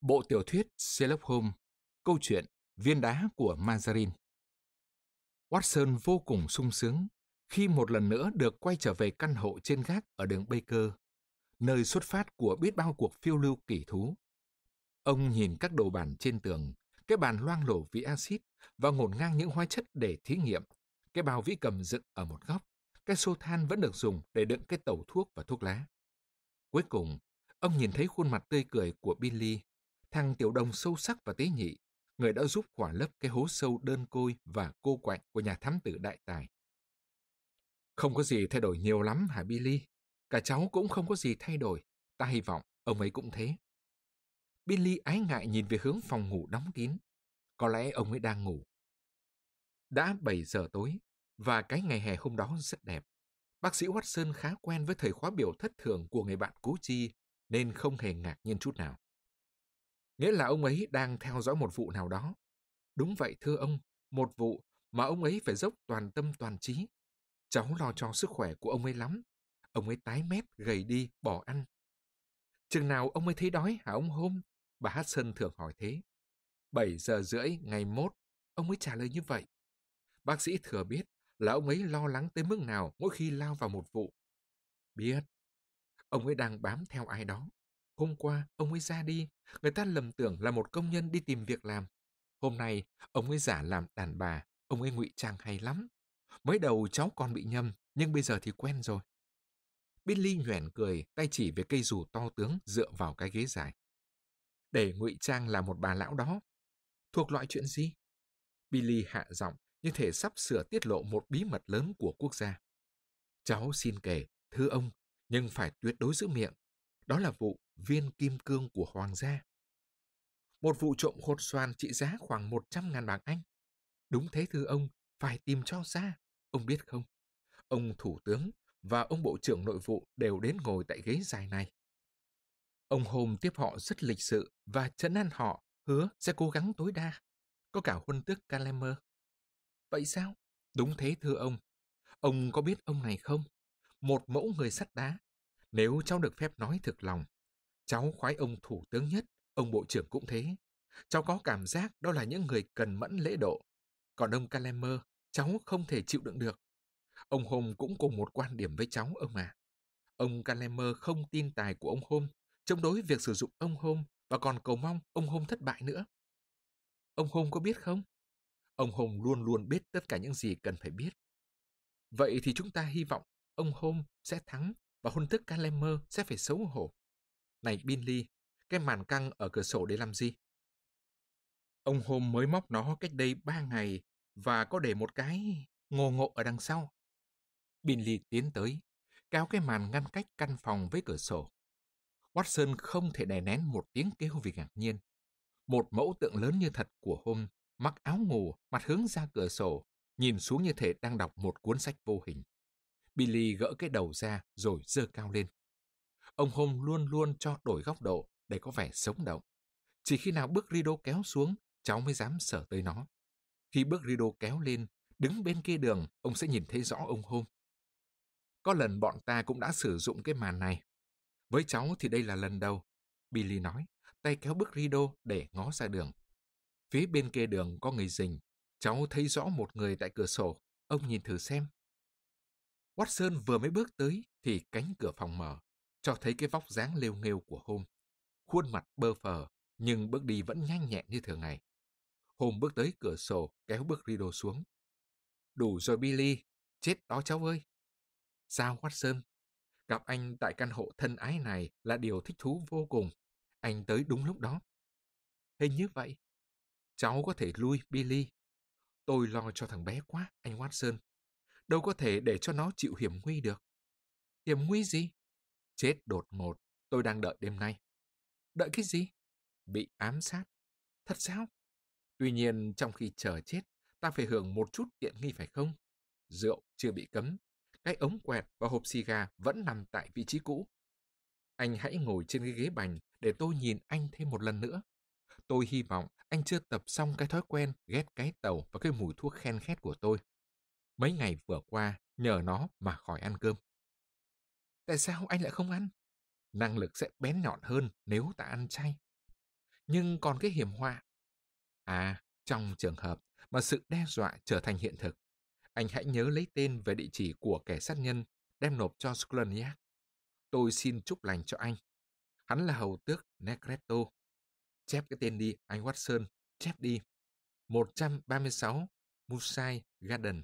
Bộ tiểu thuyết Sherlock Holmes, câu chuyện Viên đá của Mazarin. Watson vô cùng sung sướng khi một lần nữa được quay trở về căn hộ trên gác ở đường Baker, nơi xuất phát của biết bao cuộc phiêu lưu kỳ thú. Ông nhìn các đồ bàn trên tường, cái bàn loang lổ vì axit và ngổn ngang những hóa chất để thí nghiệm, cái bao vĩ cầm dựng ở một góc, cái xô than vẫn được dùng để đựng cái tẩu thuốc và thuốc lá. Cuối cùng, ông nhìn thấy khuôn mặt tươi cười của Billy, thằng tiểu đồng sâu sắc và tế nhị, người đã giúp khỏa lấp cái hố sâu đơn côi và cô quạnh của nhà thám tử đại tài. Không có gì thay đổi nhiều lắm hả Billy? Cả cháu cũng không có gì thay đổi. Ta hy vọng ông ấy cũng thế. Billy ái ngại nhìn về hướng phòng ngủ đóng kín. Có lẽ ông ấy đang ngủ. Đã 7 giờ tối, và cái ngày hè hôm đó rất đẹp. Bác sĩ Watson khá quen với thời khóa biểu thất thường của người bạn cố chi, nên không hề ngạc nhiên chút nào. Nghĩa là ông ấy đang theo dõi một vụ nào đó. Đúng vậy thưa ông, một vụ mà ông ấy phải dốc toàn tâm toàn trí. Cháu lo cho sức khỏe của ông ấy lắm. Ông ấy tái mét, gầy đi, bỏ ăn. Chừng nào ông ấy thấy đói hả ông Holmes? Bà Hudson thường hỏi thế. 7 giờ rưỡi ngày mốt, ông ấy trả lời như vậy. Bác sĩ thừa biết là ông ấy lo lắng tới mức nào mỗi khi lao vào một vụ. Biết, ông ấy đang bám theo ai đó. Hôm qua, ông ấy ra đi, người ta lầm tưởng là một công nhân đi tìm việc làm. Hôm nay, ông ấy giả làm đàn bà, ông ấy ngụy trang hay lắm. Mới đầu cháu còn bị nhầm, nhưng bây giờ thì quen rồi. Billy nhoẻn cười, tay chỉ về cây dù to tướng dựa vào cái ghế dài. Để ngụy trang là một bà lão đó. Thuộc loại chuyện gì? Billy hạ giọng, như thể sắp sửa tiết lộ một bí mật lớn của quốc gia. Cháu xin kể, thưa ông, nhưng phải tuyệt đối giữ miệng. Đó là vụ viên kim cương của hoàng gia. Một vụ trộm khôn xoan trị giá khoảng 100.000 bảng Anh. Đúng thế thưa ông, phải tìm cho ra. Ông biết không, ông thủ tướng và ông bộ trưởng nội vụ đều đến ngồi tại ghế dài này. Ông Holmes tiếp họ rất lịch sự và trấn an họ, hứa sẽ cố gắng tối đa. Có cả huân tước Calamer. Vậy sao? Đúng thế thưa ông. Ông có biết ông này không? Một mẫu người sắt đá. Nếu cháu được phép nói thực lòng, cháu khoái ông thủ tướng nhất, ông bộ trưởng cũng thế. Cháu có cảm giác đó là những người cần mẫn lễ độ. Còn ông Calamer, cháu không thể chịu đựng được. Ông Holmes cũng cùng một quan điểm với cháu ông à. Ông Calamer không tin tài của ông Holmes, chống đối việc sử dụng ông Holmes và còn cầu mong ông Holmes thất bại nữa. Ông Holmes có biết không? Ông Holmes luôn luôn biết tất cả những gì cần phải biết. Vậy thì chúng ta hy vọng ông Holmes sẽ thắng và huân tước Calamer sẽ phải xấu hổ. Này Binley, cái màn căng ở cửa sổ để làm gì? Ông Holmes mới móc nó cách đây 3 ngày và có để một cái ngộ ngộ ở đằng sau. Binley tiến tới, kéo cái màn ngăn cách căn phòng với cửa sổ. Watson không thể đè nén một tiếng kêu vì ngạc nhiên. Một mẫu tượng lớn như thật của Holmes, mặc áo ngủ, mặt hướng ra cửa sổ, nhìn xuống như thể đang đọc một cuốn sách vô hình. Billy gỡ cái đầu ra rồi giơ cao lên. Ông Holmes luôn luôn cho đổi góc độ để có vẻ sống động. Chỉ khi nào bức rideau kéo xuống, cháu mới dám sờ tới nó. Khi bức rideau kéo lên, đứng bên kia đường, ông sẽ nhìn thấy rõ ông Holmes. Có lần bọn ta cũng đã sử dụng cái màn này. Với cháu thì đây là lần đầu, Billy nói, tay kéo bức rideau để ngó ra đường. Phía bên kia đường có người rình. Cháu thấy rõ một người tại cửa sổ. Ông nhìn thử xem. Watson vừa mới bước tới thì cánh cửa phòng mở, cho thấy cái vóc dáng lêu nghêu của Holmes. Khuôn mặt bơ phờ, nhưng bước đi vẫn nhanh nhẹn như thường ngày. Holmes bước tới cửa sổ, kéo bức rideau xuống. Đủ rồi Billy, chết đó cháu ơi. Sao Watson? Gặp anh tại căn hộ thân ái này là điều thích thú vô cùng. Anh tới đúng lúc đó. Hình như vậy. Cháu có thể lui, Billy. Tôi lo cho thằng bé quá, anh Watson. Đâu có thể để cho nó chịu hiểm nguy được. Hiểm nguy gì? Chết đột ngột, tôi đang đợi đêm nay. Đợi cái gì? Bị ám sát. Thật sao? Tuy nhiên, trong khi chờ chết, ta phải hưởng một chút tiện nghi phải không? Rượu chưa bị cấm. Cái ống quẹt và hộp xì gà vẫn nằm tại vị trí cũ. Anh hãy ngồi trên cái ghế bành để tôi nhìn anh thêm một lần nữa. Tôi hy vọng anh chưa tập xong cái thói quen ghét cái tàu và cái mùi thuốc khen khét của tôi. Mấy ngày vừa qua, nhờ nó mà khỏi ăn cơm. Tại sao anh lại không ăn? Năng lực sẽ bén nhọn hơn nếu ta ăn chay. Nhưng còn cái hiểm họa. Trong trường hợp mà sự đe dọa trở thành hiện thực, anh hãy nhớ lấy tên và địa chỉ của kẻ sát nhân đem nộp cho Skolniak. Tôi xin chúc lành cho anh. Hắn là hầu tước Negretto. Chép cái tên đi, anh Watson, chép đi. 136 Musai Garden.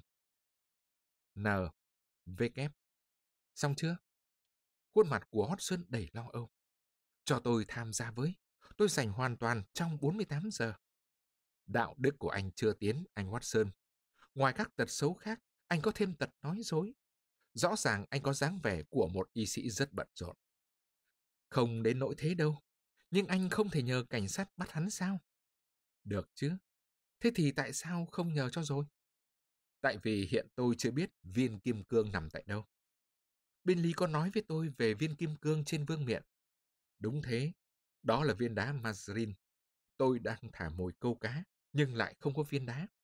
N. V. Xong chưa? Khuôn mặt của Watson đầy lo âu. Cho tôi tham gia với. Tôi dành hoàn toàn trong 48 giờ. Đạo đức của anh chưa tiến, anh Watson. Ngoài các tật xấu khác, anh có thêm tật nói dối. Rõ ràng anh có dáng vẻ của một y sĩ rất bận rộn. Không đến nỗi thế đâu. Nhưng anh không thể nhờ cảnh sát bắt hắn sao? Được chứ. Thế thì tại sao không nhờ cho rồi? Tại vì hiện tôi chưa biết viên kim cương nằm tại đâu. Binley có nói với tôi về viên kim cương trên vương miện. Đúng thế, đó là viên đá Mazarin. Tôi đang thả mồi câu cá, nhưng lại không có viên đá.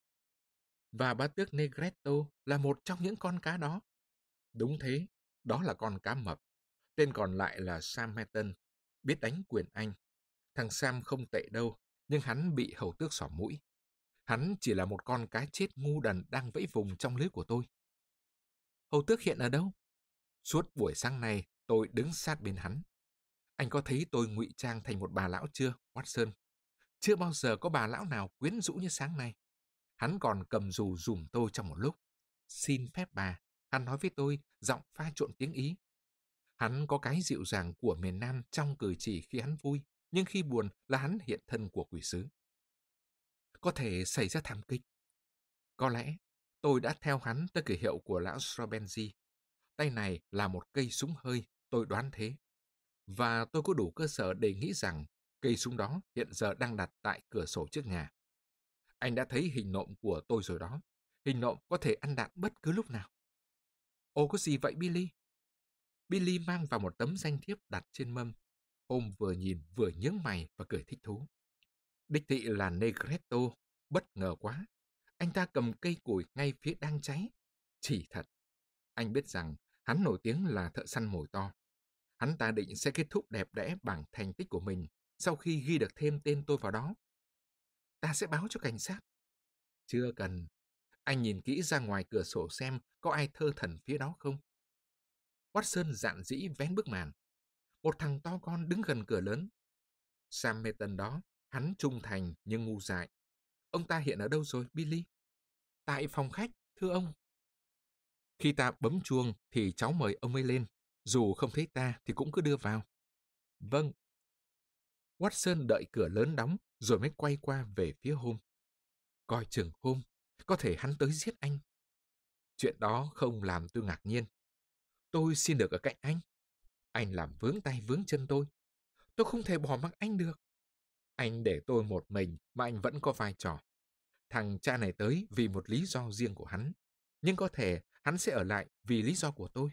Và bá tước Negretto là một trong những con cá đó. Đúng thế, đó là con cá mập. Tên còn lại là Sam Merton, biết đánh quyền Anh. Thằng Sam không tệ đâu, nhưng hắn bị hầu tước xỏ mũi. Hắn chỉ là một con cá chết ngu đần đang vẫy vùng trong lưới của tôi. Hầu tước hiện ở đâu? Suốt buổi sáng nay, tôi đứng sát bên hắn. Anh có thấy tôi ngụy trang thành một bà lão chưa, Watson? Chưa bao giờ có bà lão nào quyến rũ như sáng nay. Hắn còn cầm dù dùm tôi trong một lúc. Xin phép bà, hắn nói với tôi, giọng pha trộn tiếng Ý. Hắn có cái dịu dàng của miền Nam trong cử chỉ khi hắn vui, nhưng khi buồn là hắn hiện thân của quỷ sứ. Có thể xảy ra thảm kịch. Có lẽ tôi đã theo hắn tới cửa hiệu của lão Strabenzi. Tay này là một cây súng hơi, tôi đoán thế. Và tôi có đủ cơ sở để nghĩ rằng cây súng đó hiện giờ đang đặt tại cửa sổ trước nhà. Anh đã thấy hình nộm của tôi rồi đó. Hình nộm có thể ăn đạn bất cứ lúc nào. Ồ, có gì vậy Billy? Billy mang vào một tấm danh thiếp đặt trên mâm. Hôm vừa nhìn vừa nhướng mày và cười thích thú. Đích thị là Negretto. Bất ngờ quá. Anh ta cầm cây củi ngay phía đang cháy. Chỉ thật. Anh biết rằng hắn nổi tiếng là thợ săn mồi to. Hắn ta định sẽ kết thúc đẹp đẽ bằng thành tích của mình sau khi ghi được thêm tên tôi vào đó. Ta sẽ báo cho cảnh sát. Chưa cần. Anh nhìn kỹ ra ngoài cửa sổ xem có ai thơ thẩn phía đó không. Watson dạn dĩ vén bức màn. Một thằng to con đứng gần cửa lớn. Sam Merton đó, hắn trung thành nhưng ngu dại. Ông ta hiện ở đâu rồi, Billy? Tại phòng khách, thưa ông. Khi ta bấm chuông thì cháu mời ông ấy lên. Dù không thấy ta thì cũng cứ đưa vào. Vâng. Watson đợi cửa lớn đóng rồi mới quay qua về phía Holmes. Coi chừng Holmes, có thể hắn tới giết anh. Chuyện đó không làm tôi ngạc nhiên. Tôi xin được ở cạnh anh. Anh làm vướng tay vướng chân tôi. Tôi không thể bỏ mặc anh được. Anh để tôi một mình mà anh vẫn có vai trò. Thằng cha này tới vì một lý do riêng của hắn. Nhưng có thể hắn sẽ ở lại vì lý do của tôi.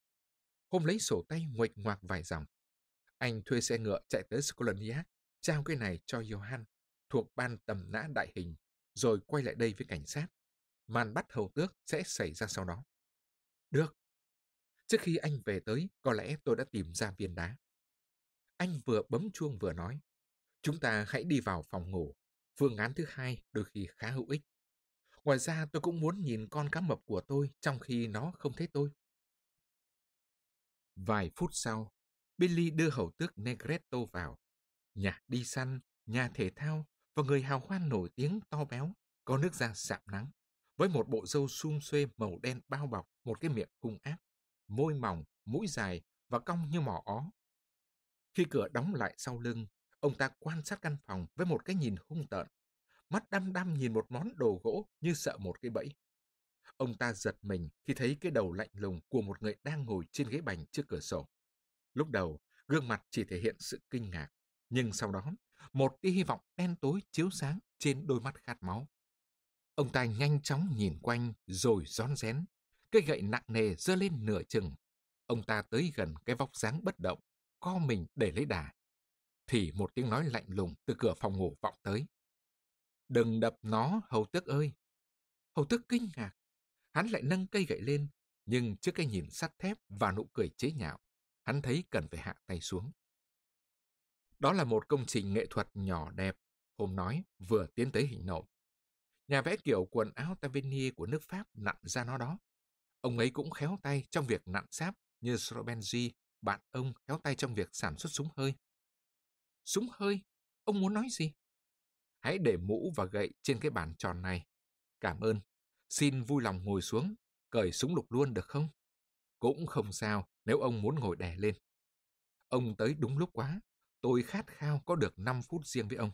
Hôm lấy sổ tay nguệch ngoạc vài dòng. Anh thuê xe ngựa chạy tới Skolniak, trao cái này cho Johan, thuộc ban tầm nã đại hình, rồi quay lại đây với cảnh sát. Màn bắt hầu tước sẽ xảy ra sau đó. Được. Trước khi anh về tới, có lẽ tôi đã tìm ra viên đá. Anh vừa bấm chuông vừa nói. Chúng ta hãy đi vào phòng ngủ. Phương án thứ hai đôi khi khá hữu ích. Ngoài ra tôi cũng muốn nhìn con cá mập của tôi trong khi nó không thấy tôi. Vài phút sau, Billy đưa hầu tước Negretto vào. Nhà đi săn, nhà thể thao và người hào hoan nổi tiếng to béo, có nước da sạm nắng, với một bộ râu sum xuê màu đen bao bọc một cái miệng hung ác, môi mỏng, mũi dài và cong như mỏ ó. Khi cửa đóng lại sau lưng, ông ta quan sát căn phòng với một cái nhìn hung tợn, mắt đăm đăm nhìn một món đồ gỗ như sợ một cái bẫy. Ông ta giật mình khi thấy cái đầu lạnh lùng của một người đang ngồi trên ghế bành trước cửa sổ. Lúc đầu, gương mặt chỉ thể hiện sự kinh ngạc, nhưng sau đó, một tia hy vọng đen tối chiếu sáng trên đôi mắt khát máu. Ông ta nhanh chóng nhìn quanh rồi rón rén, cây gậy nặng nề giơ lên nửa chừng. Ông ta tới gần cái vóc dáng bất động, co mình để lấy đà. Thì một tiếng nói lạnh lùng từ cửa phòng ngủ vọng tới. Đừng đập nó, hầu tước ơi. Hầu tước kinh ngạc. Hắn lại nâng cây gậy lên, nhưng trước cái nhìn sắt thép và nụ cười chế nhạo, hắn thấy cần phải hạ tay xuống. Đó là một công trình nghệ thuật nhỏ đẹp, Hôm nói, vừa tiến tới hình nộm. Nhà vẽ kiểu quần áo Tavernier của nước Pháp nặn ra nó đó. Ông ấy cũng khéo tay trong việc nặn sáp như Strobenzi, bạn ông khéo tay trong việc sản xuất súng hơi. Súng hơi? Ông muốn nói gì? Hãy để mũ và gậy trên cái bàn tròn này. Cảm ơn. Xin vui lòng ngồi xuống, cởi súng lục luôn được không? Cũng không sao nếu ông muốn ngồi đè lên. Ông tới đúng lúc quá. Tôi khát khao có được 5 phút riêng với ông.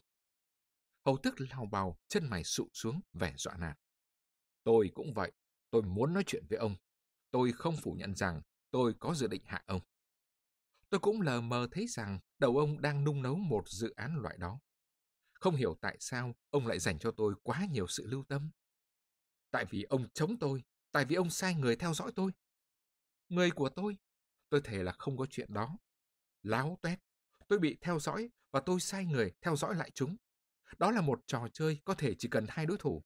Hầu tước lao bào, chân mày sụ xuống, vẻ dọa nạt. Tôi cũng vậy. Tôi muốn nói chuyện với ông. Tôi không phủ nhận rằng tôi có dự định hạ ông. Tôi cũng lờ mờ thấy rằng đầu ông đang nung nấu một dự án loại đó. Không hiểu tại sao ông lại dành cho tôi quá nhiều sự lưu tâm. Tại vì ông chống tôi, tại vì ông sai người theo dõi tôi. Người của tôi thề là không có chuyện đó. Láo toét, tôi bị theo dõi và tôi sai người theo dõi lại chúng. Đó là một trò chơi có thể chỉ cần 2 đối thủ.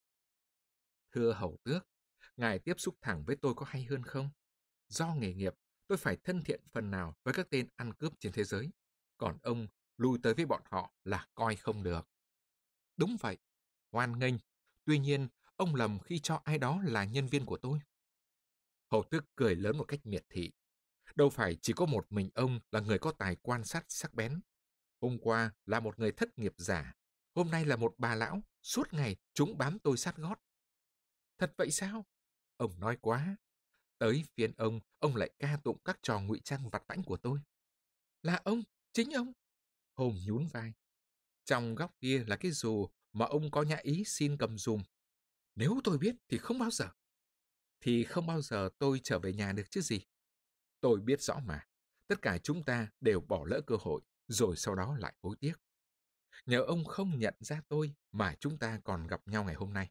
Thưa hầu tước, ngài tiếp xúc thẳng với tôi có hay hơn không? Do nghề nghiệp, tôi phải thân thiện phần nào với các tên ăn cướp trên thế giới. Còn ông lui tới với bọn họ là coi không được. Đúng vậy, hoan nghênh. Tuy nhiên, ông lầm khi cho ai đó là nhân viên của tôi. Hầu tước cười lớn một cách miệt thị. Đâu phải chỉ có một mình ông là người có tài quan sát sắc bén. Hôm qua là một người thất nghiệp giả. Hôm nay là một bà lão. Suốt ngày chúng bám tôi sát gót. Thật vậy sao? Ông nói quá. Tới phiên ông lại ca tụng các trò ngụy trang vặt vãnh của tôi. Là ông, chính ông. Hôm nhún vai. Trong góc kia là cái dù mà ông có nhã ý xin cầm dùm. Nếu tôi biết thì không bao giờ. Thì không bao giờ tôi trở về nhà được chứ gì. Tôi biết rõ mà. Tất cả chúng ta đều bỏ lỡ cơ hội, rồi sau đó lại hối tiếc. Nhờ ông không nhận ra tôi mà chúng ta còn gặp nhau ngày hôm nay.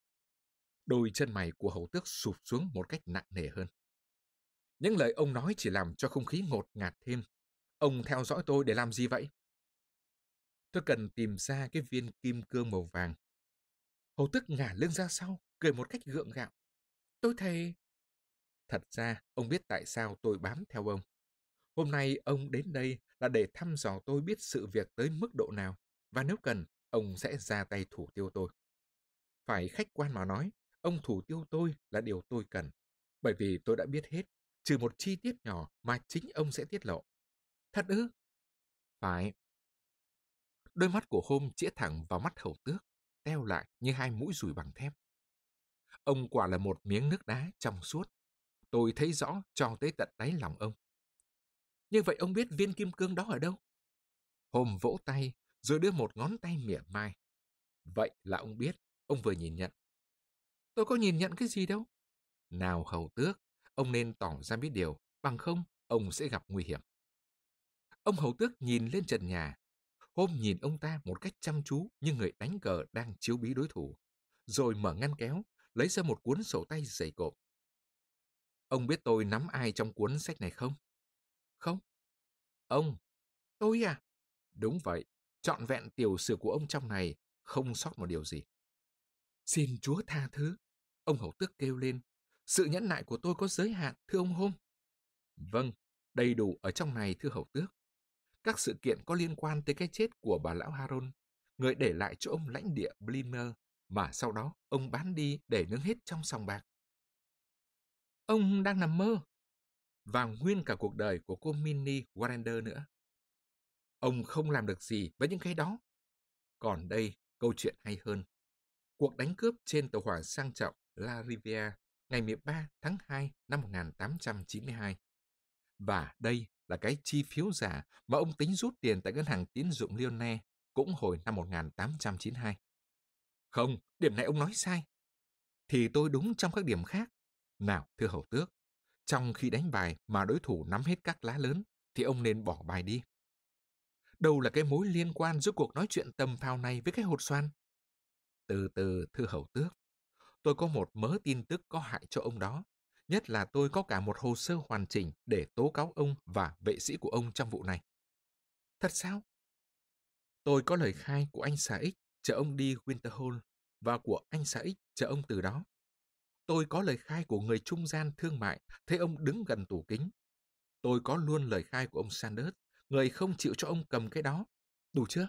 Đôi chân mày của hầu tước sụp xuống một cách nặng nề hơn. Những lời ông nói chỉ làm cho không khí ngột ngạt thêm. Ông theo dõi tôi để làm gì vậy? Tôi cần tìm ra cái viên kim cương màu vàng. Hầu tước ngả lưng ra sau, cười một cách gượng gạo. Tôi thề. Thật ra, ông biết tại sao tôi bám theo ông. Hôm nay ông đến đây là để thăm dò tôi biết sự việc tới mức độ nào, và nếu cần, ông sẽ ra tay thủ tiêu tôi. Phải khách quan mà nói, ông thủ tiêu tôi là điều tôi cần, bởi vì tôi đã biết hết, trừ một chi tiết nhỏ mà chính ông sẽ tiết lộ. Thật ư? Phải. Đôi mắt của Hôm chĩa thẳng vào mắt hầu tước, teo lại như 2 mũi dùi bằng thép. Ông quả là một miếng nước đá trong suốt. Tôi thấy rõ cho tới tận đáy lòng ông. Như vậy ông biết viên kim cương đó ở đâu? Hôm vỗ tay, rồi đưa một ngón tay mỉa mai. Vậy là ông biết, ông vừa nhìn nhận. Tôi có nhìn nhận cái gì đâu. Nào hầu tước, ông nên tỏ ra biết điều, bằng không, ông sẽ gặp nguy hiểm. Ông hầu tước nhìn lên trần nhà. Hôm nhìn ông ta một cách chăm chú như người đánh cờ đang chiếu bí đối thủ. Rồi mở ngăn kéo, lấy ra một cuốn sổ tay dày cộp. Ông biết tôi nắm ai trong cuốn sách này không? Không. Ông. Tôi à? Đúng vậy. Trọn vẹn tiểu sử của ông trong này, không sót một điều gì. Xin Chúa tha thứ. Ông hầu tước kêu lên. Sự nhẫn nại của tôi có giới hạn, thưa ông Hôm. Vâng, đầy đủ ở trong này, thưa hầu tước. Các sự kiện có liên quan tới cái chết của bà lão Haron, người để lại cho ông lãnh địa Blimer, mà sau đó ông bán đi để nướng hết trong sòng bạc. Ông đang nằm mơ. Và nguyên cả cuộc đời của cô Minnie Warrender nữa. Ông không làm được gì với những cái đó. Còn đây, câu chuyện hay hơn. Cuộc đánh cướp trên tàu hỏa sang trọng La Riviera ngày 13 tháng 2 năm 1892. Và đây là cái chi phiếu giả mà ông tính rút tiền tại ngân hàng tín dụng Lyonnais cũng hồi năm 1892. Không, điểm này ông nói sai. Thì tôi đúng trong các điểm khác. Nào, thưa hầu tước, trong khi đánh bài mà đối thủ nắm hết các lá lớn, thì ông nên bỏ bài đi. Đâu là cái mối liên quan giữa cuộc nói chuyện tầm phào này với cái hột xoan? Từ từ, thưa hầu tước, tôi có một mớ tin tức có hại cho ông đó. Nhất là tôi có cả một hồ sơ hoàn chỉnh để tố cáo ông và vệ sĩ của ông trong vụ này. Thật sao? Tôi có lời khai của anh xã X chở ông đi Winterhall và của anh xã X chở ông từ đó. Tôi có lời khai của người trung gian thương mại thấy ông đứng gần tủ kính. Tôi có luôn lời khai của ông Sanders, người không chịu cho ông cầm cái đó. Đủ chưa?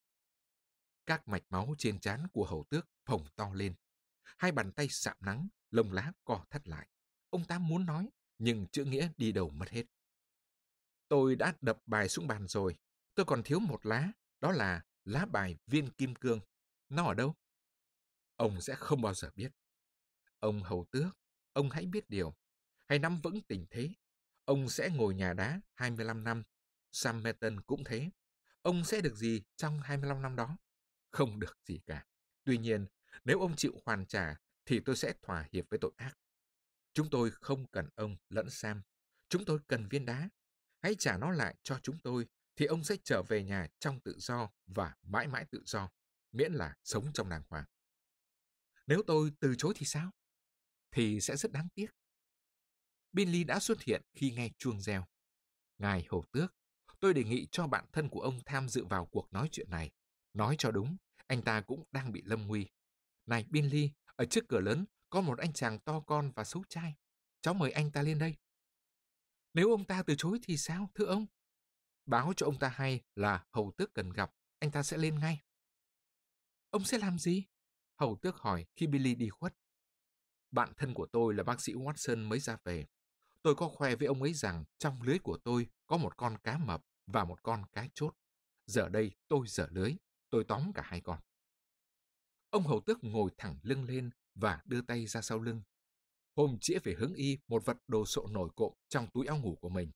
Các mạch máu trên trán của hầu tước phồng to lên. Hai bàn tay sạm nắng, lông lá co thắt lại. Ông ta muốn nói, nhưng chữ nghĩa đi đâu mất hết. Tôi đã đập bài xuống bàn rồi. Tôi còn thiếu một lá, đó là lá bài viên kim cương. Nó ở đâu? Ông sẽ không bao giờ biết. Ông hầu tước, ông hãy biết điều. Hãy nắm vững tình thế. Ông sẽ ngồi nhà đá 25 năm. Sam Merton cũng thế. Ông sẽ được gì trong 25 năm đó? Không được gì cả. Tuy nhiên, nếu ông chịu hoàn trả, thì tôi sẽ thỏa hiệp với tội ác. Chúng tôi không cần ông lẫn Sam. Chúng tôi cần viên đá. Hãy trả nó lại cho chúng tôi, thì ông sẽ trở về nhà trong tự do và mãi mãi tự do, miễn là sống trong đàng hoàng. Nếu tôi từ chối thì sao? Thì sẽ rất đáng tiếc. Binley đã xuất hiện khi nghe chuông reo. Ngài hầu tước, tôi đề nghị cho bạn thân của ông tham dự vào cuộc nói chuyện này. Nói cho đúng, anh ta cũng đang bị lâm nguy. Này Binley, ở trước cửa lớn có một anh chàng to con và xấu trai. Cháu mời anh ta lên đây. Nếu ông ta từ chối thì sao, thưa ông? Báo cho ông ta hay là hầu tước cần gặp, anh ta sẽ lên ngay. Ông sẽ làm gì? Hầu tước hỏi khi Billy đi khuất. Bạn thân của tôi là bác sĩ Watson mới ra về. Tôi có khoe với ông ấy rằng trong lưới của tôi có một con cá mập và một con cá chốt. Giờ đây tôi dở lưới, tôi tóm cả hai con. Ông hầu tước ngồi thẳng lưng lên và đưa tay ra sau lưng. Hôm chĩa về hướng y một vật đồ sộ nổi cộm trong túi áo ngủ của mình.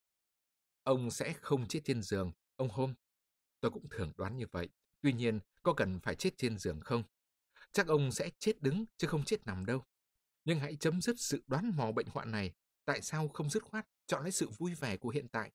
Ông sẽ không chết trên giường, ông Holmes. Tôi cũng thường đoán như vậy. Tuy nhiên, có cần phải chết trên giường không? Chắc ông sẽ chết đứng chứ không chết nằm đâu. Nhưng hãy chấm dứt sự đoán mò bệnh hoạn này. Tại sao không dứt khoát, chọn lấy sự vui vẻ của hiện tại?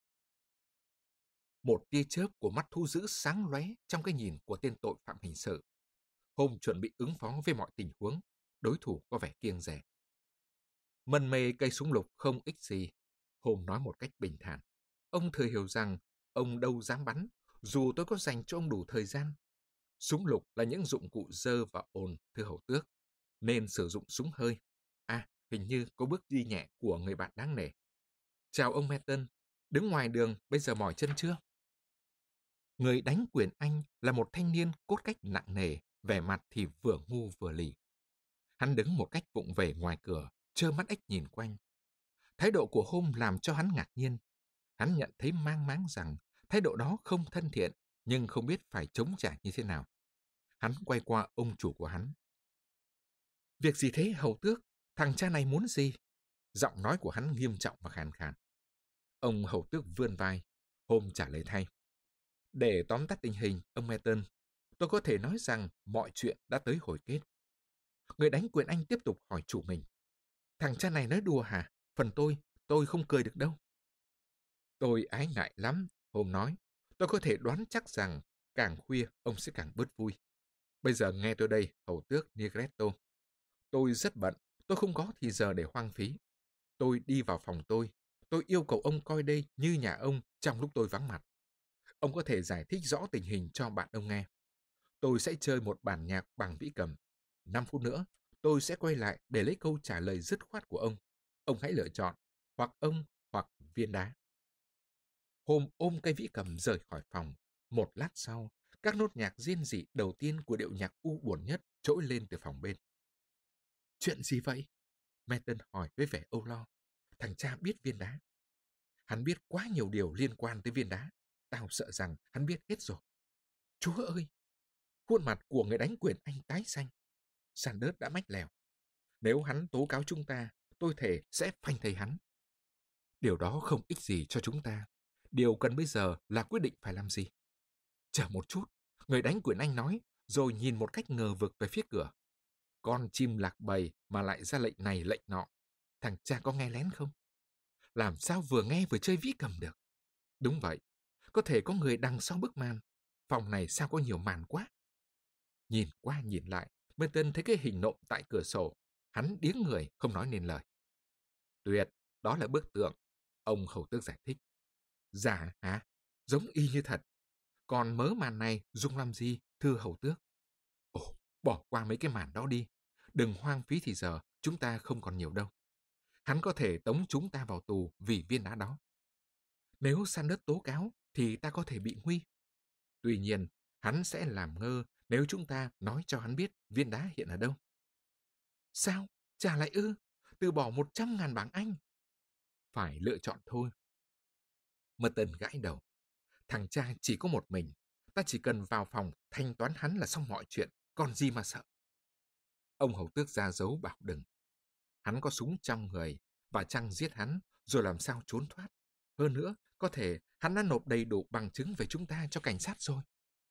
Một tia chớp của mắt thú dữ sáng lóe trong cái nhìn của tên tội phạm hình sự. Hôm chuẩn bị ứng phó với mọi tình huống, đối thủ có vẻ kiêng dè. Mân mê cây súng lục không ích gì. Hôm nói một cách bình thản. Ông thừa hiểu rằng ông đâu dám bắn, dù tôi có dành cho ông đủ thời gian. Súng lục là những dụng cụ dơ và ồn, thưa hầu tước, nên sử dụng súng hơi. À, hình như có bước đi nhẹ của người bạn đáng nể. Chào ông Merton, đứng ngoài đường bây giờ mỏi chân chưa? Người đánh quyền Anh là một thanh niên cốt cách nặng nề, vẻ mặt thì vừa ngu vừa lì. Hắn đứng một cách vụng về ngoài cửa, trơ mắt ếch nhìn quanh. Thái độ của Hôm làm cho hắn ngạc nhiên. Hắn nhận thấy mang máng rằng thái độ đó không thân thiện, nhưng không biết phải chống trả như thế nào. Hắn quay qua ông chủ của hắn. Việc gì thế hầu tước? Thằng cha này muốn gì? Giọng nói của hắn nghiêm trọng và khàn khàn. Ông hầu tước vươn vai. Hôm trả lời thay. Để tóm tắt tình hình, ông Merton, tôi có thể nói rằng mọi chuyện đã tới hồi kết. Người đánh quyền Anh tiếp tục hỏi chủ mình. Thằng cha này nói đùa hả? Phần tôi không cười được đâu. Tôi ái ngại lắm, Hôm nói. Tôi có thể đoán chắc rằng càng khuya ông sẽ càng bớt vui. Bây giờ nghe tôi đây, hầu tước Negretto. Tôi rất bận, tôi không có thì giờ để hoang phí. Tôi đi vào phòng tôi yêu cầu ông coi đây như nhà ông trong lúc tôi vắng mặt. Ông có thể giải thích rõ tình hình cho bạn ông nghe. Tôi sẽ chơi một bản nhạc bằng vĩ cầm. 5 phút nữa, tôi sẽ quay lại để lấy câu trả lời dứt khoát của ông. Ông hãy lựa chọn, hoặc ông, hoặc viên đá. Hôm ôm cây vĩ cầm rời khỏi phòng. Một lát sau, các nốt nhạc riêng rỉ đầu tiên của điệu nhạc u buồn nhất trỗi lên từ phòng bên. Chuyện gì vậy? Merton hỏi với vẻ âu lo. Thằng cha biết viên đá. Hắn biết quá nhiều điều liên quan tới viên đá. Tao sợ rằng hắn biết hết rồi. Chúa ơi! Khuôn mặt của người đánh quyền Anh tái xanh. Sanders đã mách lèo. Nếu hắn tố cáo chúng ta, tôi thề sẽ phanh thây hắn. Điều đó không ích gì cho chúng ta. Điều cần bây giờ là quyết định phải làm gì. Chờ một chút, người đánh quyền Anh nói, rồi nhìn một cách ngờ vực về phía cửa. Con chim lạc bầy mà lại ra lệnh này lệnh nọ. Thằng cha có nghe lén không? Làm sao vừa nghe vừa chơi vĩ cầm được? Đúng vậy, có thể có người đằng sau bức màn. Phòng này sao có nhiều màn quá? Nhìn qua nhìn lại, Merton thấy cái hình nộm tại cửa sổ. Hắn điếng người, không nói nên lời. Tuyệt, đó là bức tượng. Ông hầu tước giải thích. Dạ hả? Giống y như thật. Còn mớ màn này dùng làm gì, thưa hầu tước? Ồ, bỏ qua mấy cái màn đó đi. Đừng hoang phí thì giờ, chúng ta không còn nhiều đâu. Hắn có thể tống chúng ta vào tù vì viên đá đó. Nếu Sanders tố cáo, thì ta có thể bị nguy. Tuy nhiên, hắn sẽ làm ngơ nếu chúng ta nói cho hắn biết viên đá hiện ở đâu. Sao? Trả lại ư? Từ bỏ 100.000 bảng Anh? Phải lựa chọn thôi. Merton gãi đầu. Thằng cha chỉ có một mình. Ta chỉ cần vào phòng thanh toán hắn là xong mọi chuyện. Còn gì mà sợ? Ông hầu tước ra dấu bảo đừng. Hắn có súng trong người và chăng giết hắn rồi làm sao trốn thoát. Hơn nữa, có thể hắn đã nộp đầy đủ bằng chứng về chúng ta cho cảnh sát rồi.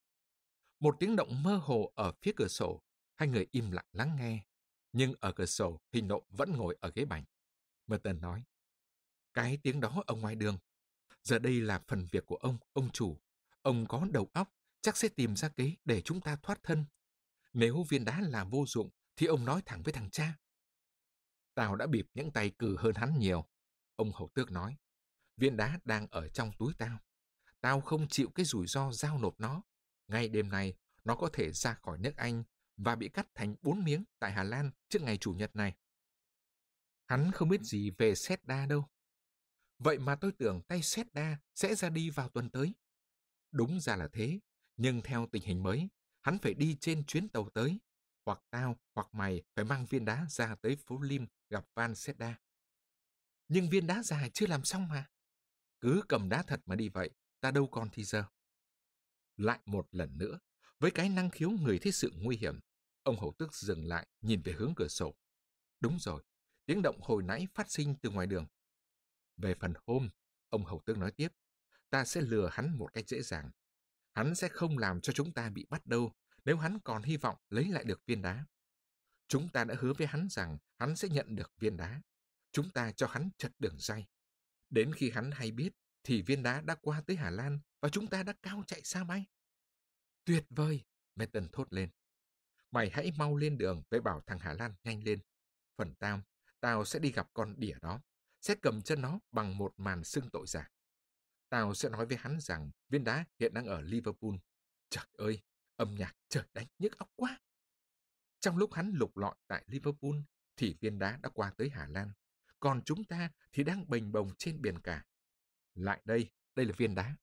Một tiếng động mơ hồ ở phía cửa sổ. Hai người im lặng lắng nghe. Nhưng ở cửa sổ, hình nộm vẫn ngồi ở ghế bành. Merton nói, cái tiếng đó ở ngoài đường. Giờ đây là phần việc của ông chủ. Ông có đầu óc, chắc sẽ tìm ra kế để chúng ta thoát thân. Nếu viên đá là vô dụng, thì ông nói thẳng với thằng cha. Tao đã bịp những tay cừ hơn hắn nhiều. Ông hầu tước nói, viên đá đang ở trong túi tao. Tao không chịu cái rủi ro giao nộp nó. Ngay đêm nay, nó có thể ra khỏi nước Anh và bị cắt thành 4 miếng tại Hà Lan trước ngày Chủ nhật này. Hắn không biết gì về Sedda đâu. Vậy mà tôi tưởng tay Sedda sẽ ra đi vào tuần tới. Đúng ra là thế, nhưng theo tình hình mới, hắn phải đi trên chuyến tàu tới. Hoặc tao, hoặc mày phải mang viên đá ra tới phố Lim gặp Van Sedda. Nhưng viên đá dài chưa làm xong mà. Cứ cầm đá thật mà đi vậy, ta đâu còn thì giờ. Lại một lần nữa, với cái năng khiếu người thấy sự nguy hiểm, ông hầu tước dừng lại nhìn về hướng cửa sổ. Đúng rồi, tiếng động hồi nãy phát sinh từ ngoài đường. Về phần Holmes, ông hầu tước nói tiếp, ta sẽ lừa hắn một cách dễ dàng. Hắn sẽ không làm cho chúng ta bị bắt đâu nếu hắn còn hy vọng lấy lại được viên đá. Chúng ta đã hứa với hắn rằng hắn sẽ nhận được viên đá. Chúng ta cho hắn chật đường ray. Đến khi hắn hay biết thì viên đá đã qua tới Hà Lan và chúng ta đã cao chạy xa bay. Tuyệt vời, Merton thốt lên. Mày hãy mau lên đường với bảo thằng Hà Lan nhanh lên. Phần tao sẽ đi gặp con đỉa đó, sẽ cầm chân nó bằng một màn xưng tội giả. Tao sẽ nói với hắn rằng viên đá hiện đang ở Liverpool. Trời ơi, âm nhạc trời đánh nhức óc quá. Trong lúc hắn lục lọi tại Liverpool thì viên đá đã qua tới Hà Lan. Còn chúng ta thì đang bềnh bồng trên biển cả. Lại đây là viên đá.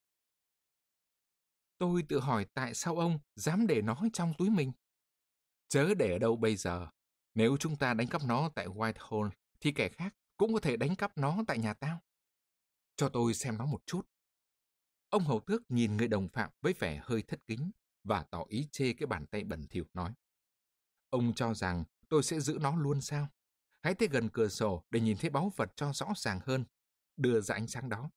Tôi tự hỏi tại sao ông dám để nó trong túi mình. Chớ để ở đâu bây giờ. Nếu chúng ta đánh cắp nó tại Whitehall thì kẻ khác cũng có thể đánh cắp nó tại nhà tao. Cho tôi xem nó một chút. Ông hầu tước nhìn người đồng phạm với vẻ hơi thất kính và tỏ ý chê cái bàn tay bẩn thỉu nói. Ông cho rằng tôi sẽ giữ nó luôn sao? Hãy tới gần cửa sổ để nhìn thấy báu vật cho rõ ràng hơn. Đưa ra ánh sáng đó.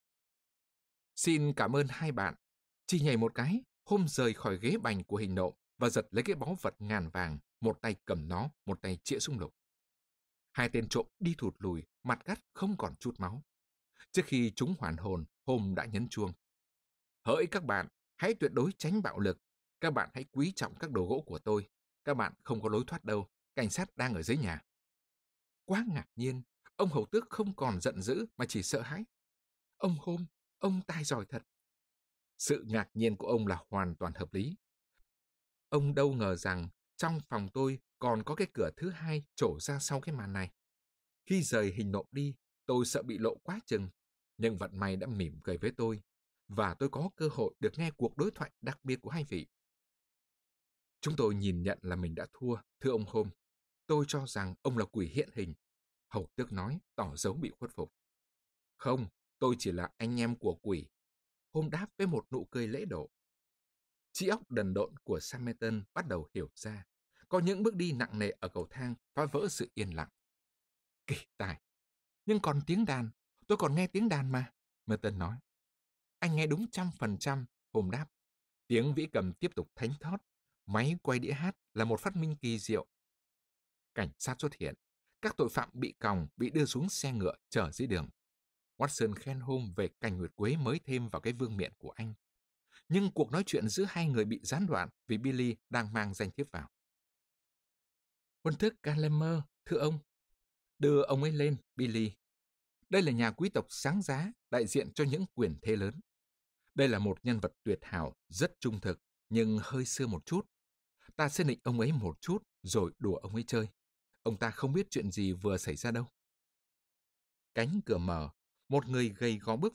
Xin cảm ơn hai bạn. Chỉ nhảy một cái, Holmes rời khỏi ghế bành của hình nộm và giật lấy cái báu vật ngàn vàng, một tay cầm nó, một tay chĩa súng lục. Hai tên trộm đi thụt lùi, mặt cắt không còn chút máu. Trước khi chúng hoàn hồn, Holmes đã nhấn chuông. Hỡi các bạn, hãy tuyệt đối tránh bạo lực. Các bạn hãy quý trọng các đồ gỗ của tôi. Các bạn không có lối thoát đâu. Cảnh sát đang ở dưới nhà. Quá ngạc nhiên, ông hầu tước không còn giận dữ mà chỉ sợ hãi. Ông Holmes, ông tài giỏi thật. Sự ngạc nhiên của ông là hoàn toàn hợp lý. Ông đâu ngờ rằng trong phòng tôi còn có cái cửa thứ hai trổ ra sau cái màn này. Khi rời hình nộm đi, tôi sợ bị lộ quá chừng, nhưng vận may đã mỉm cười với tôi, và tôi có cơ hội được nghe cuộc đối thoại đặc biệt của hai vị. Chúng tôi nhìn nhận là mình đã thua, thưa ông Holmes. Tôi cho rằng ông là quỷ hiện hình. Hầu tước nói, tỏ dấu bị khuất phục. Không, tôi chỉ là anh em của quỷ. Holmes đáp với một nụ cười lễ độ. Trí óc đần độn của Sammerton bắt đầu hiểu ra. Có những bước đi nặng nề ở cầu thang phá vỡ sự yên lặng. Kỳ tài! Nhưng còn tiếng đàn, tôi còn nghe tiếng đàn mà, Merton nói. Anh nghe đúng 100%, Holmes đáp. Tiếng vĩ cầm tiếp tục thánh thót. Máy quay đĩa hát là một phát minh kỳ diệu. Cảnh sát xuất hiện. Các tội phạm bị còng, bị đưa xuống xe ngựa chở dưới đường. Watson khen Holmes về cành nguyệt quế mới thêm vào cái vương miện của anh. Nhưng cuộc nói chuyện giữa hai người bị gián đoạn vì Billy đang mang danh thiếp vào. Huân thức Calamer, thưa ông. Đưa ông ấy lên, Billy. Đây là nhà quý tộc sáng giá, đại diện cho những quyền thế lớn. Đây là một nhân vật tuyệt hảo, rất trung thực, nhưng hơi xưa một chút. Ta sẽ nịnh ông ấy một chút, rồi đùa ông ấy chơi. Ông ta không biết chuyện gì vừa xảy ra đâu. Cánh cửa mở, một người gầy gò bước vào,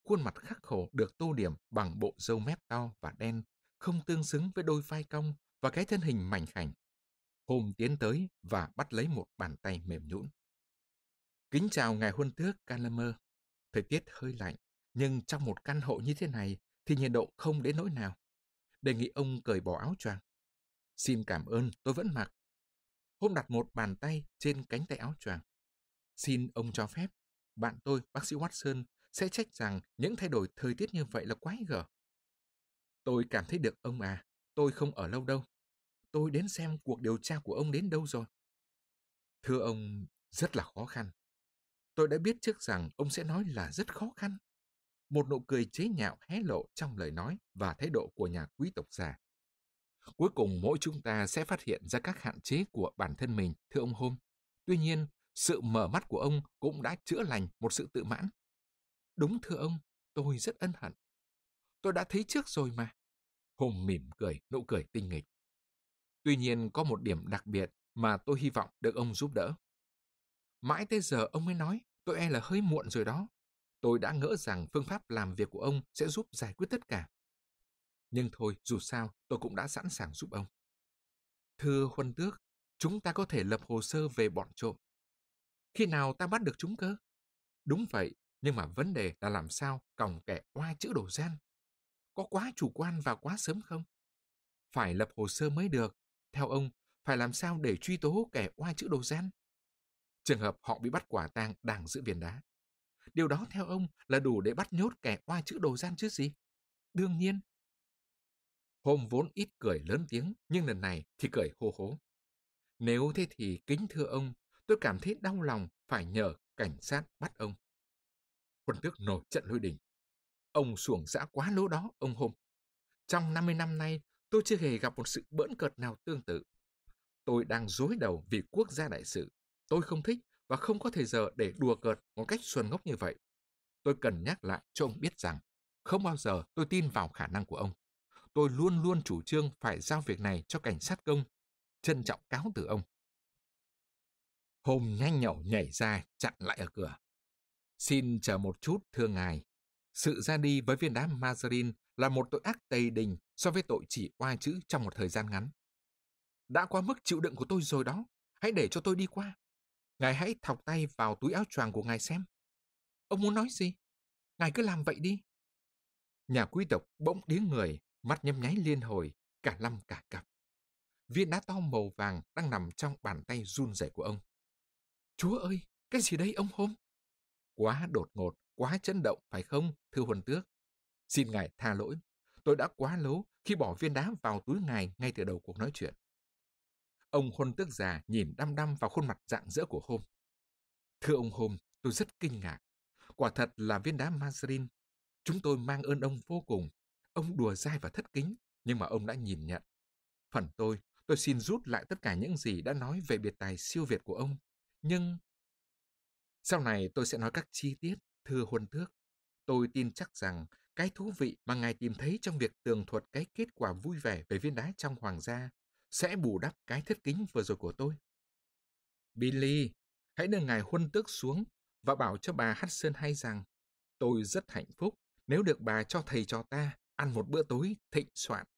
khuôn mặt khắc khổ được tô điểm bằng bộ râu mép to và đen, không tương xứng với đôi vai cong và cái thân hình mảnh khảnh. Hôm tiến tới và bắt lấy một bàn tay mềm nhũn. Kính chào ngài huân tước Calamer. Thời tiết hơi lạnh, nhưng trong một căn hộ như thế này thì nhiệt độ không đến nỗi nào. Đề nghị ông cởi bỏ áo choàng. Xin cảm ơn, tôi vẫn mặc. Hôm đặt một bàn tay trên cánh tay áo choàng. Xin ông cho phép, bạn tôi, bác sĩ Watson, sẽ trách rằng những thay đổi thời tiết như vậy là quái gở. Tôi cảm thấy được ông à, tôi không ở lâu đâu. Tôi đến xem cuộc điều tra của ông đến đâu rồi. Thưa ông, rất là khó khăn. Tôi đã biết trước rằng ông sẽ nói là rất khó khăn. Một nụ cười chế nhạo hé lộ trong lời nói và thái độ của nhà quý tộc già. Cuối cùng mỗi chúng ta sẽ phát hiện ra các hạn chế của bản thân mình, thưa ông Holmes. Tuy nhiên, sự mở mắt của ông cũng đã chữa lành một sự tự mãn. Đúng thưa ông, tôi rất ân hận. Tôi đã thấy trước rồi mà. Holmes mỉm cười, nụ cười tinh nghịch. Tuy nhiên có một điểm đặc biệt mà tôi hy vọng được ông giúp đỡ. Mãi tới giờ ông mới nói, tôi e là hơi muộn rồi đó. Tôi đã ngỡ rằng phương pháp làm việc của ông sẽ giúp giải quyết tất cả. Nhưng thôi, dù sao, tôi cũng đã sẵn sàng giúp ông. Thưa huân tước, chúng ta có thể lập hồ sơ về bọn trộm. Khi nào ta bắt được chúng cơ? Đúng vậy, nhưng mà vấn đề là làm sao còng kẻ oai chữ đồ gian. Có quá chủ quan và quá sớm không? Phải lập hồ sơ mới được. Theo ông, phải làm sao để truy tố kẻ oai chữ đồ gian? Trường hợp họ bị bắt quả tang đang giữ viên đá. Điều đó theo ông là đủ để bắt nhốt kẻ oai chữ đồ gian chứ gì? Đương nhiên. Hôm vốn ít cười lớn tiếng, nhưng lần này thì cười hô hố. Nếu thế thì kính thưa ông, tôi cảm thấy đau lòng phải nhờ cảnh sát bắt ông. Quân tước nổi trận lôi đình. Ông xuồng dã quá lố đó, ông Hôm. Trong 50 năm nay, tôi chưa hề gặp một sự bỡn cợt nào tương tự. Tôi đang rối đầu vì quốc gia đại sự. Tôi không thích và không có thời giờ để đùa cợt một cách xuân ngốc như vậy. Tôi cần nhắc lại cho ông biết rằng không bao giờ tôi tin vào khả năng của ông. Tôi luôn luôn chủ trương phải giao việc này cho cảnh sát công. Trân trọng cáo từ ông. Hôm nhanh nhẩu nhảy ra chặn lại ở cửa. Xin chờ một chút, thưa ngài. Sự ra đi với viên đá Mazarin là một tội ác tày đình so với tội chỉ oai chữ trong một thời gian ngắn. Đã qua mức chịu đựng của tôi rồi đó. Hãy để cho tôi đi qua. Ngài hãy thọc tay vào túi áo choàng của ngài xem. Ông muốn nói gì? Ngài cứ làm vậy đi. Nhà quý tộc bỗng điếng người, mắt nhắm nháy liên hồi, cả lăm cả cặp. Viên đá to màu vàng đang nằm trong bàn tay run rẩy của ông. Chúa ơi, cái gì đây ông Hôm? Quá đột ngột, quá chấn động, phải không, thưa huân tước? Xin ngài tha lỗi, tôi đã quá lố khi bỏ viên đá vào túi ngài ngay từ đầu cuộc nói chuyện. Ông huân tước già nhìn đăm đăm vào khuôn mặt rạng rỡ của Hôm. Thưa ông Hôm, tôi rất kinh ngạc. Quả thật là viên đá Mazarin. Chúng tôi mang ơn ông vô cùng. Ông đùa dai và thất kính, nhưng mà ông đã nhìn nhận. Phần tôi xin rút lại tất cả những gì đã nói về biệt tài siêu việt của ông. Nhưng sau này tôi sẽ nói các chi tiết, thưa huân tước. Tôi tin chắc rằng cái thú vị mà ngài tìm thấy trong việc tường thuật cái kết quả vui vẻ về viên đá trong hoàng gia sẽ bù đắp cái thất kính vừa rồi của tôi. Billy, hãy đưa ngài huân tước xuống và bảo cho bà Hudson hay rằng tôi rất hạnh phúc nếu được bà cho thầy trò ta ăn một bữa tối thịnh soạn.